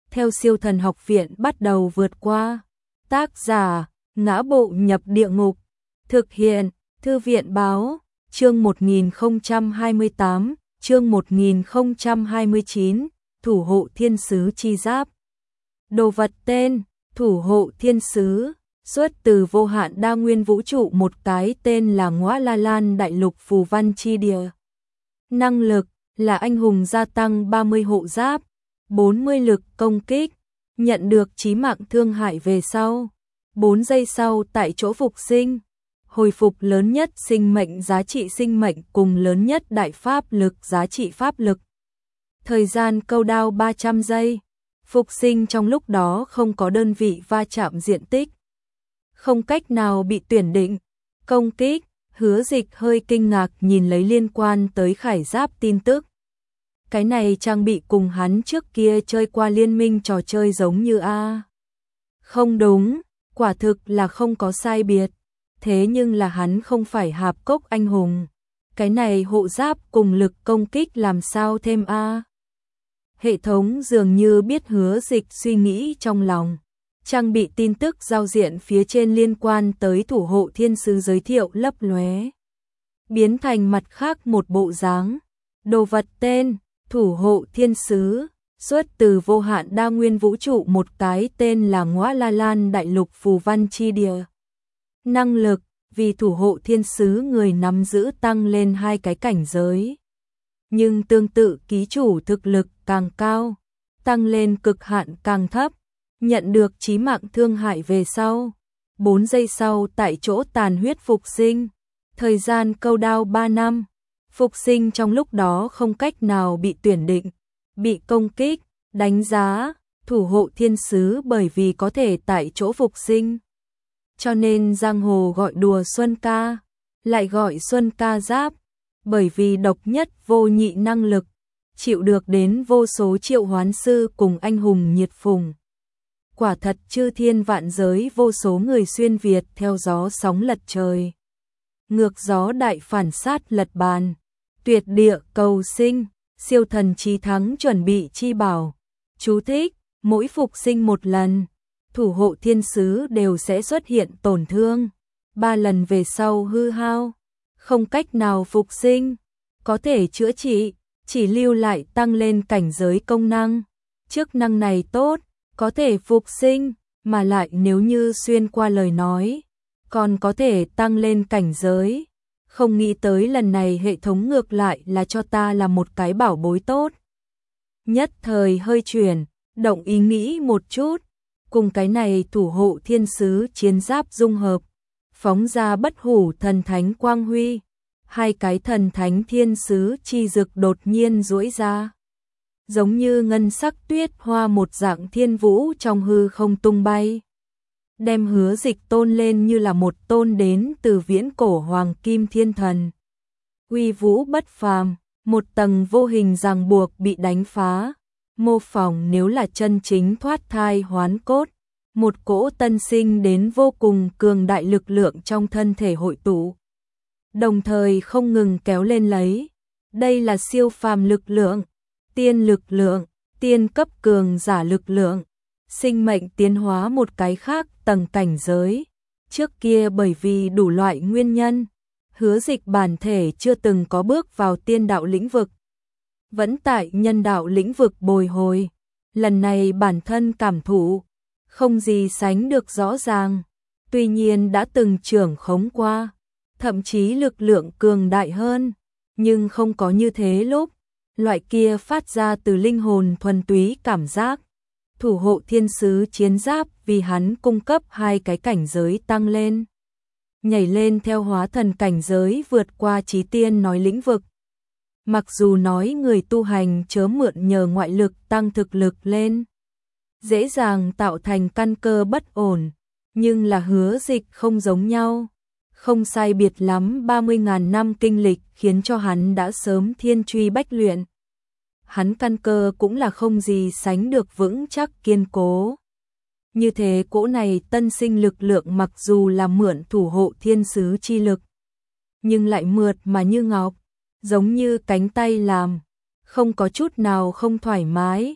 theo Siêu Thần Học Viện bắt đầu vượt qua. Tác giả: Ngã Bộ Nhập Địa Ngục. Thực hiện: Thư viện báo. Chương 1028, chương 1029, Thủ hộ thiên sứ chi giáp. Đồ vật tên: Thủ hộ thiên sứ, xuất từ vô hạn đa nguyên vũ trụ, một cái tên là Ngõa La Lan đại lục phù văn chi địa. Năng lực là anh hùng gia tăng 30 hộ giáp, 40 lực công kích, nhận được chí mạng thương hại về sau 4 giây sau tại chỗ phục sinh, hồi phục lớn nhất sinh mệnh giá trị sinh mệnh cùng lớn nhất đại pháp lực giá trị pháp lực. Thời gian câu đao 300 giây. Phục sinh trong lúc đó không có đơn vị va chạm diện tích, không cách nào bị tuyển định. Công kích. Hứa Dịch hơi kinh ngạc nhìn lấy liên quan tới khải giáp tin tức. Cái này trang bị cùng hắn trước kia chơi qua liên minh trò chơi giống như a. Không đúng, quả thực là không có sai biệt. Thế nhưng là hắn không phải hạp cốc anh hùng. Cái này hộ giáp cùng lực công kích làm sao thêm a? Hệ thống dường như biết Hứa Dịch suy nghĩ trong lòng. Trang bị tin tức giao diện phía trên liên quan tới thủ hộ thiên sứ giới thiệu lấp lóe, biến thành mặt khác một bộ dáng. Đồ vật tên: Thủ hộ thiên sứ, xuất từ vô hạn đa nguyên vũ trụ, một cái tên là Ngõa La Lan đại lục phù văn chi địa. Năng lực: vì thủ hộ thiên sứ người nắm giữ tăng lên 2 cái cảnh giới. Nhưng tương tự ký chủ thực lực càng cao, tăng lên cực hạn càng thấp, nhận được chí mạng thương hại về sau 4 giây sau tại chỗ tàn huyết phục sinh. Thời gian câu đao 3 năm. Phục sinh trong lúc đó không cách nào bị tuyển định, bị công kích. Đánh giá: thủ hộ thiên sứ bởi vì có thể tại chỗ phục sinh, cho nên giang hồ gọi đùa Xuân Ca, lại gọi Xuân Ca giáp, bởi vì độc nhất vô nhị năng lực, chịu được đến vô số triệu hoán sư cùng anh hùng nhiệt phùng. Quả thật chư thiên vạn giới vô số người xuyên Việt theo gió sóng lật trời, ngược gió đại phản sát lật bàn, tuyệt địa cầu sinh, siêu thần chí thắng chuẩn bị chi bảo. Chú thích: mỗi phục sinh một lần, thủ hộ thiên sứ đều sẽ xuất hiện tổn thương, 3 lần về sau hư hao, không cách nào phục sinh, có thể chữa trị, chỉ lưu lại tăng lên cảnh giới công năng. Chức năng này tốt, có thể phục sinh, mà lại nếu như xuyên qua lời nói, còn có thể tăng lên cảnh giới. Không nghĩ tới lần này hệ thống ngược lại là cho ta là một cái bảo bối tốt. Nhất thời hơi chuyển, động ý nghĩ một chút, cùng cái này thủ hộ thiên sứ chiến giáp dung hợp, phóng ra bất hủ thần thánh quang huy, 2 cái thần thánh thiên sứ chi dực đột nhiên duỗi ra, giống như ngân sắc tuyết hoa một dạng thiên vũ trong hư không tung bay, đem Hứa Dịch tôn lên như là một tôn đến từ viễn cổ hoàng kim thiên thần. Uy vũ bất phàm, một tầng vô hình ràng buộc bị đánh phá, mô phỏng nếu là chân chính thoát thai hoán cốt, một cỗ tân sinh đến vô cùng cường đại lực lượng trong thân thể hội tụ, đồng thời không ngừng kéo lên lấy. Đây là siêu phàm lực lượng, tiên cấp cường giả lực lượng, sinh mệnh tiến hóa một cái khác tầng cảnh giới. Trước kia bởi vì đủ loại nguyên nhân, Hứa Dịch bản thể chưa từng có bước vào tiên đạo lĩnh vực, vẫn tại nhân đạo lĩnh vực bồi hồi. Lần này bản thân cảm thụ không gì sánh được rõ ràng, tuy nhiên đã từng trưởng khống qua, thậm chí lực lượng cường đại hơn, nhưng không có như thế lúc, loại kia phát ra từ linh hồn thuần túy cảm giác. Thủ hộ thiên sứ chiến giáp vì hắn cung cấp 2 cái cảnh giới tăng lên, nhảy lên theo hóa thần cảnh giới vượt qua chí tiên nói lĩnh vực. Mặc dù nói người tu hành chớ mượn nhờ ngoại lực tăng thực lực lên, dễ dàng tạo thành căn cơ bất ổn, nhưng là Hứa Dịch không giống nhau, không sai biệt lắm 30.000 năm kinh lịch khiến cho hắn đã sớm thiên truy bách luyện. Hắn căn cơ cũng là không gì sánh được vững chắc kiên cố. Như thế cỗ này tân sinh lực lượng mặc dù là mượn thủ hộ thiên sứ chi lực, nhưng lại mượt mà như ngọc, giống như cánh tay làm, không có chút nào không thoải mái,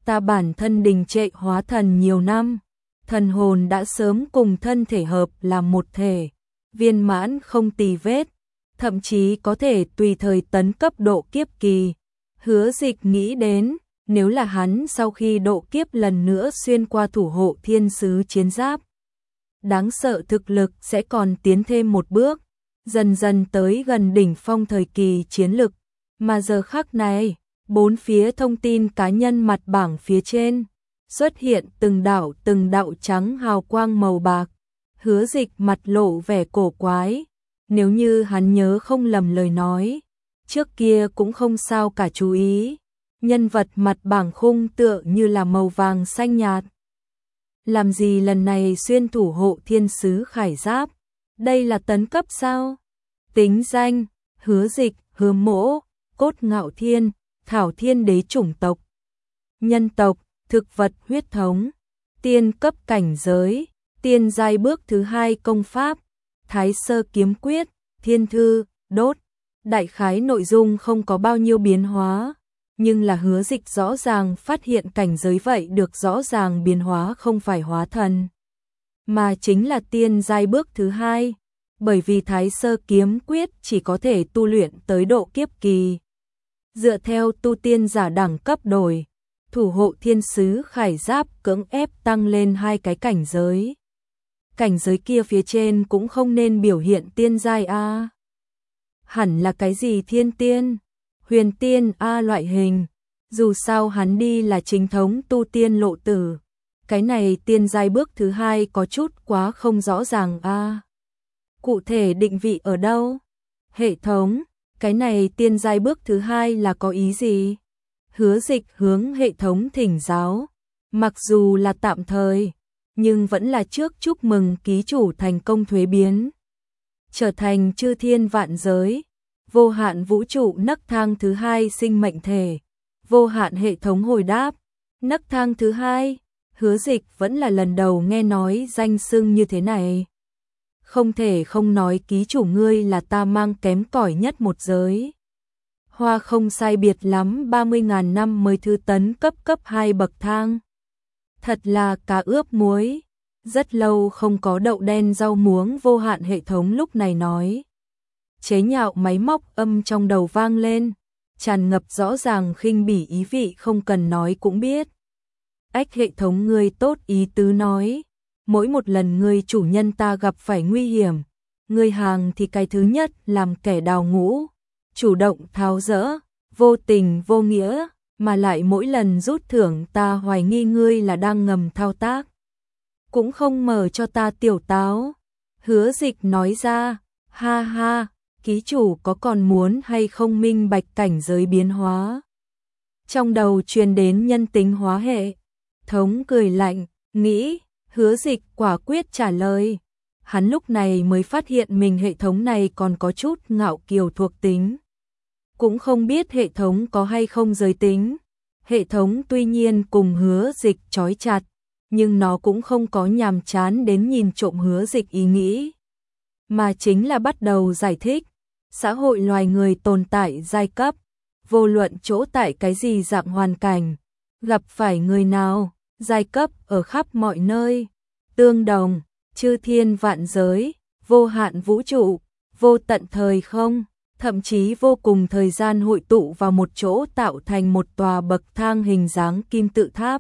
Ta bản thân đình trệ hóa thần nhiều năm, thần hồn đã sớm cùng thân thể hợp làm một thể, viên mãn không tì vết, thậm chí có thể tùy thời tấn cấp độ kiếp kỳ. Hứa Dịch nghĩ đến, nếu là hắn sau khi độ kiếp lần nữa xuyên qua thủ hộ thiên sứ chiến giáp, đáng sợ thực lực sẽ còn tiến thêm một bước, dần dần tới gần đỉnh phong thời kỳ chiến lực. Mà giờ khắc này, bốn phía thông tin cá nhân mặt bảng phía trên xuất hiện từng đạo trắng hào quang màu bạc. Hứa Dịch mặt lộ vẻ cổ quái, nếu như hắn nhớ không lầm lời nói, trước kia cũng không sao cả chú ý, nhân vật mặt bảng khung tựa như là màu vàng xanh nhạt. Làm gì lần này xuyên thủ hộ thiên sứ khải giáp, đây là tấn cấp sao? Tính danh, Hứa Dịch, Hứa Mỗ, cốt ngạo thiên, thảo thiên đế chủng tộc. Nhân tộc, thực vật huyết thống. Tiên cấp cảnh giới, tiên giai bước thứ 2 công pháp, Thái Sơ kiếm quyết, thiên thư, đốt. Đại khái nội dung không có bao nhiêu biến hóa, nhưng là Hứa Dịch rõ ràng phát hiện cảnh giới vậy được rõ ràng biến hóa không phải hóa thần, mà chính là tiên giai bước thứ 2, bởi vì Thái Sơ kiếm quyết chỉ có thể tu luyện tới độ kiếp kỳ. Dựa theo tu tiên giả đẳng cấp đổi, thủ hộ thiên sứ khải giáp cưỡng ép tăng lên 2 cái cảnh giới. Cảnh giới kia phía trên cũng không nên biểu hiện tiên giai a. Hẳn là cái gì thiên tiên, huyền tiên a loại hình, dù sao hắn đi là chính thống tu tiên lộ tử. Cái này tiên giai bước thứ 2 có chút quá không rõ ràng a. Cụ thể định vị ở đâu? Hệ thống, cái này tiên giai bước thứ 2 là có ý gì? Hứa Dịch hướng hệ thống thỉnh giáo, mặc dù là tạm thời, nhưng vẫn là trước chúc mừng ký chủ thành công thuế biến, trở thành chư thiên vạn giới, vô hạn vũ trụ nấc thang thứ 2 sinh mệnh thể. Vô hạn hệ thống hồi đáp, nấc thang thứ 2, Hứa Dịch vẫn là lần đầu nghe nói danh xưng như thế này. Không thể không nói ký chủ ngươi là ta mang kém cỏi nhất một giới. Hoa không sai biệt lắm 30.000 năm mới thư tấn cấp 2 bậc thang. Thật là cá ướp muối. Rất lâu không có đậu đen rau muống vô hạn hệ thống lúc này nói. Chế nhạo máy móc âm trong đầu vang lên, tràn ngập rõ ràng khinh bỉ ý vị không cần nói cũng biết. Ách hệ thống ngươi tốt ý tứ nói. Mỗi một lần ngươi chủ nhân ta gặp phải nguy hiểm, ngươi hàng thì cái thứ nhất làm kẻ đào ngũ, chủ động tháo dỡ, vô tình vô nghĩa, mà lại mỗi lần rút thưởng ta hoài nghi ngươi là đang ngầm thao tác. Cũng không mở cho ta tiểu táo. Hứa Dịch nói ra, ha ha, ký chủ có còn muốn hay không minh bạch cảnh giới biến hóa? Trong đầu truyền đến nhân tính hóa hệ thống cười lạnh, nghĩ. Hứa Dịch quả quyết trả lời. Hắn lúc này mới phát hiện mình hệ thống này còn có chút ngạo kiều thuộc tính. Cũng không biết hệ thống có hay không giới tính. Hệ thống tuy nhiên cùng Hứa Dịch trói chặt, nhưng nó cũng không có nhàm chán đến nhìn trộm Hứa Dịch ý nghĩ, mà chính là bắt đầu giải thích. Xã hội loài người tồn tại giai cấp, vô luận chỗ tại cái gì dạng hoàn cảnh, gặp phải người nào, giai cấp ở khắp mọi nơi, tương đồng, chư thiên vạn giới, vô hạn vũ trụ, vô tận thời không, thậm chí vô cùng thời gian hội tụ vào một chỗ tạo thành một tòa bậc thang hình dáng kim tự tháp.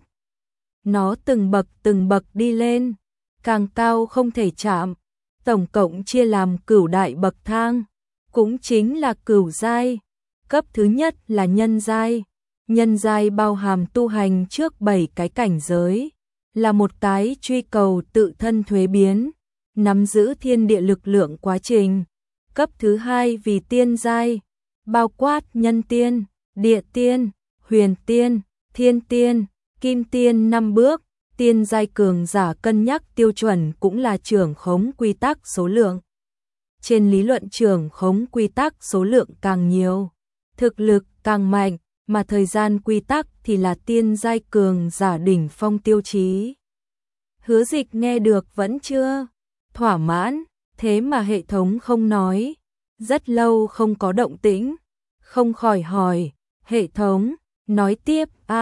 Nó từng bậc đi lên, càng cao không thể chạm, tổng cộng chia làm cửu đại bậc thang, cũng chính là cửu giai. Cấp thứ nhất là nhân giai. Nhân giai bao hàm tu hành trước 7 cái cảnh giới, là một cái truy cầu tự thân thuế biến, nắm giữ thiên địa lực lượng quá trình. Cấp thứ 2 vì tiên giai, bao quát nhân tiên, địa tiên, huyền tiên, thiên tiên, kim tiên 5 bước. Tiên giai cường giả cân nhắc tiêu chuẩn cũng là trưởng khống quy tắc số lượng. Trên lý luận trưởng khống quy tắc số lượng càng nhiều, thực lực càng mạnh, mà thời gian quy tắc thì là tiên giai cường giả đỉnh phong tiêu chí. Hứa Dịch nghe được vẫn chưa thỏa mãn, thế mà hệ thống không nói. Rất lâu không có động tĩnh, không khỏi hỏi, hệ thống, nói tiếp a.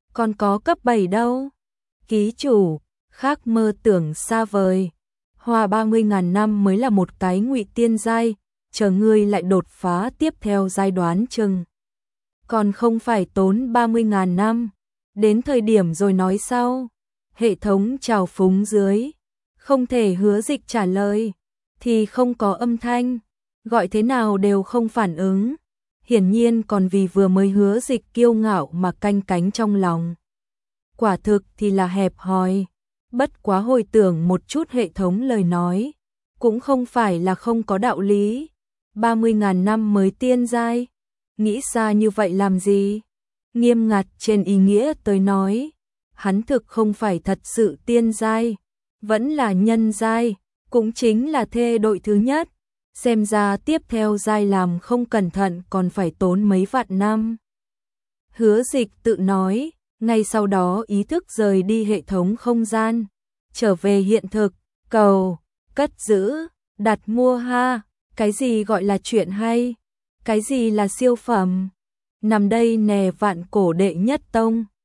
còn có cấp 7 đâu. Ký chủ, khác mơ tưởng xa vời. Hoa 30.000 năm mới là một cái ngụy tiên giai, chờ ngươi lại đột phá tiếp theo giai đoán chừng. Còn không phải tốn 30.000 năm, đến thời điểm rồi nói sau. Hệ thống trào phúng dưới, không thể hứa dịch trả lời, thì không có âm thanh, gọi thế nào đều không phản ứng. Hiển nhiên còn vì vừa mới hứa dịch kiêu ngạo mà canh cánh trong lòng. Quả thực thì là hẹp hòi, bất quá hồi tưởng một chút hệ thống lời nói, cũng không phải là không có đạo lý. 30.000 năm mới tiên giai, nghĩ xa như vậy làm gì? Nghiêm ngặt trên ý nghĩa tới nói, hắn thực không phải thật sự tiên giai, vẫn là nhân giai, cũng chính là thê đội thứ nhất. Xem ra tiếp theo giai làm không cẩn thận còn phải tốn mấy vạn năm. Hứa dịch tự nói, ngay sau đó ý thức rời đi hệ thống không gian, trở về hiện thực, cầu, cất giữ, đặt mua ha, cái gì gọi là chuyện hay, cái gì là siêu phẩm. Nằm đây nè vạn cổ đệ nhất tông.